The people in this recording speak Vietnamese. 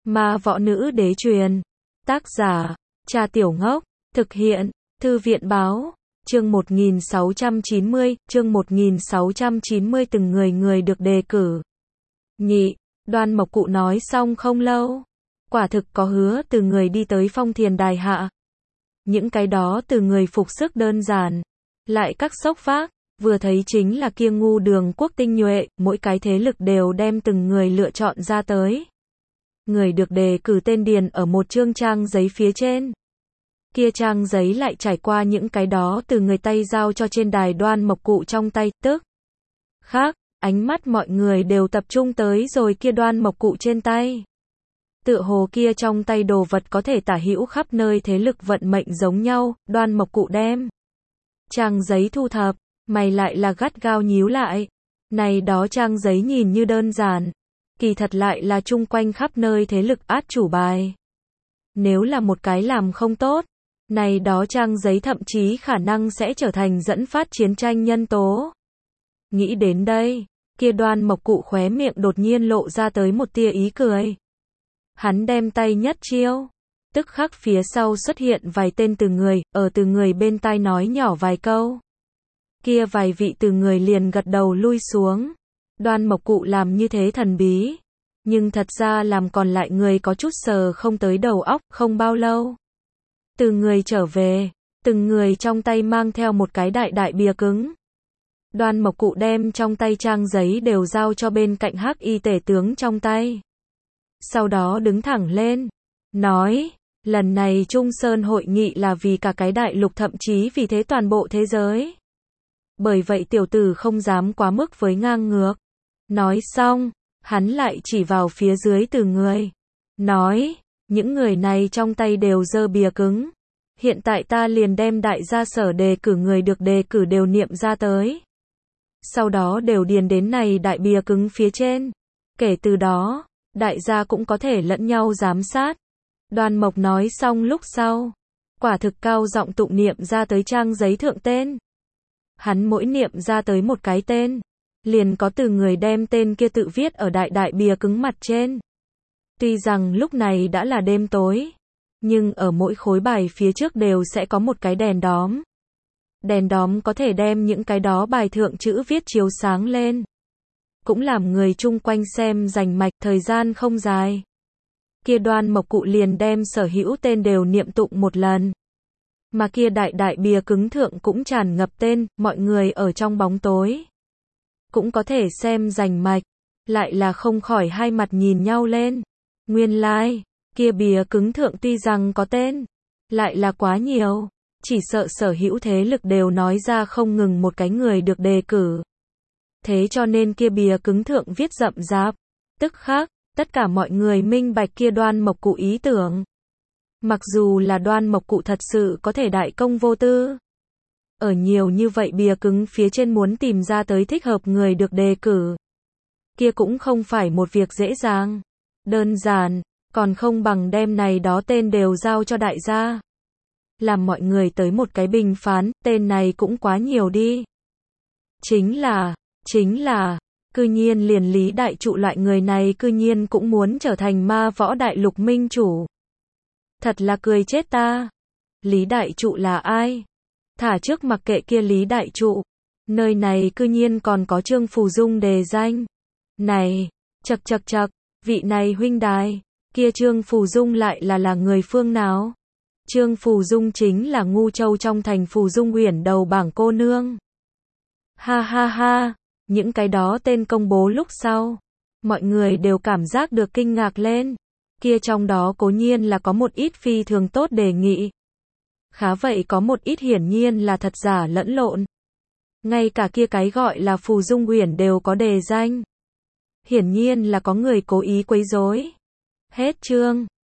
Ma võ nữ đế truyền. Tác giả, Cha Tiểu Ngốc. Thực hiện, Thư viện báo. Chương 1690, chương 1690 từng người được đề cử. Nhị, Đoan Mộc Cụ nói xong không lâu. Quả thực có hứa từ người đi tới Phong Thiền Đài hạ. Những cái đó từ người phục sức đơn giản. Lại các sốc phác, vừa thấy chính là kia ngu Đường quốc tinh nhuệ, mỗi cái thế lực đều đem từng người lựa chọn ra tới. Người được đề cử tên điền ở một chương trang giấy phía trên. Kia trang giấy lại trải qua những cái đó từ người tay giao cho trên đài Đoan Mộc Cụ trong tay, tức khác, ánh mắt mọi người đều tập trung tới rồi kia Đoan Mộc Cụ trên tay. Tựa hồ kia trong tay đồ vật có thể tả hữu khắp nơi thế lực vận mệnh giống nhau, Đoan Mộc Cụ đem trang giấy thu thập, mày lại là gắt gao nhíu lại. Này đó trang giấy nhìn như đơn giản, kỳ thật lại là chung quanh khắp nơi thế lực át chủ bài. Nếu là một cái làm không tốt, này đó trang giấy thậm chí khả năng sẽ trở thành dẫn phát chiến tranh nhân tố. Nghĩ đến đây, kia Đoan Mộc Cụ khóe miệng đột nhiên lộ ra tới một tia ý cười. Hắn đem tay nhất chiêu, tức khắc phía sau xuất hiện vài tên từ người, ở từ người bên tai nói nhỏ vài câu. Kia vài vị từ người liền gật đầu lui xuống. Đoan Mộc Cụ làm như thế thần bí, nhưng thật ra làm còn lại người có chút sờ không tới đầu óc. Không bao lâu, từ người trở về, từng người trong tay mang theo một cái đại bìa cứng. Đoan Mộc Cụ đem trong tay trang giấy đều giao cho bên cạnh Hắc Y tể tướng trong tay. Sau đó đứng thẳng lên, nói, lần này Trung Sơn hội nghị là vì cả cái đại lục, thậm chí vì thế toàn bộ thế giới. Bởi vậy tiểu tử không dám quá mức với ngang ngược. Nói xong, hắn lại chỉ vào phía dưới từ người. Nói, những người này trong tay đều giơ bìa cứng. Hiện tại ta liền đem đại gia sở đề cử người được đề cử đều niệm ra tới. Sau đó đều điền đến này đại bìa cứng phía trên. Kể từ đó, đại gia cũng có thể lẫn nhau giám sát. Đoan Mộc nói xong lúc sau, quả thực cao giọng tụng niệm ra tới trang giấy thượng tên. Hắn mỗi niệm ra tới một cái tên, liền có từ người đem tên kia tự viết ở đại bìa cứng mặt trên. Tuy rằng lúc này đã là đêm tối, nhưng ở mỗi khối bài phía trước đều sẽ có một cái đèn đóm. Đèn đóm có thể đem những cái đó bài thượng chữ viết chiếu sáng lên, cũng làm người chung quanh xem rành mạch. Thời gian không dài, kia Đoan Mộc Cụ liền đem sở hữu tên đều niệm tụng một lần. Mà kia đại bìa cứng thượng cũng tràn ngập tên, mọi người ở trong bóng tối cũng có thể xem rành mạch, lại là không khỏi hai mặt nhìn nhau lên. Nguyên lai, kia bìa cứng thượng tuy rằng có tên, lại là quá nhiều, chỉ sợ sở hữu thế lực đều nói ra không ngừng một cái người được đề cử. Thế cho nên kia bìa cứng thượng viết rậm rạp, tức khác, tất cả mọi người minh bạch kia Đoan Mộc Cụ ý tưởng. Mặc dù là Đoan Mộc Cụ thật sự có thể đại công vô tư, ở nhiều như vậy bìa cứng phía trên muốn tìm ra tới thích hợp người được đề cử, kia cũng không phải một việc dễ dàng. Đơn giản, còn không bằng đem này đó tên đều giao cho đại gia. Làm mọi người tới một cái bình phán, tên này cũng quá nhiều đi. Chính là, cư nhiên liền Lý Đại Trụ loại người này cư nhiên cũng muốn trở thành ma võ đại lục minh chủ. Thật là cười chết ta. Lý Đại Trụ là ai? Thả trước mặc kệ kia Lý Đại Trụ, nơi này cư nhiên còn có Trương Phù Dung đề danh. Này, chậc, vị này huynh đài, kia Trương Phù Dung lại là người phương nào? Trương Phù Dung chính là Ngu Châu trong thành Phù Dung Uyển đầu bảng cô nương. Ha, những cái đó tên công bố lúc sau, mọi người đều cảm giác được kinh ngạc lên. Kia trong đó cố nhiên là có một ít phi thường tốt đề nghị. Khá vậy có một ít hiển nhiên là thật giả lẫn lộn. Ngay cả kia cái gọi là Phù Dung Uyển đều có đề danh. Hiển nhiên là có người cố ý quấy rối. Hết chương.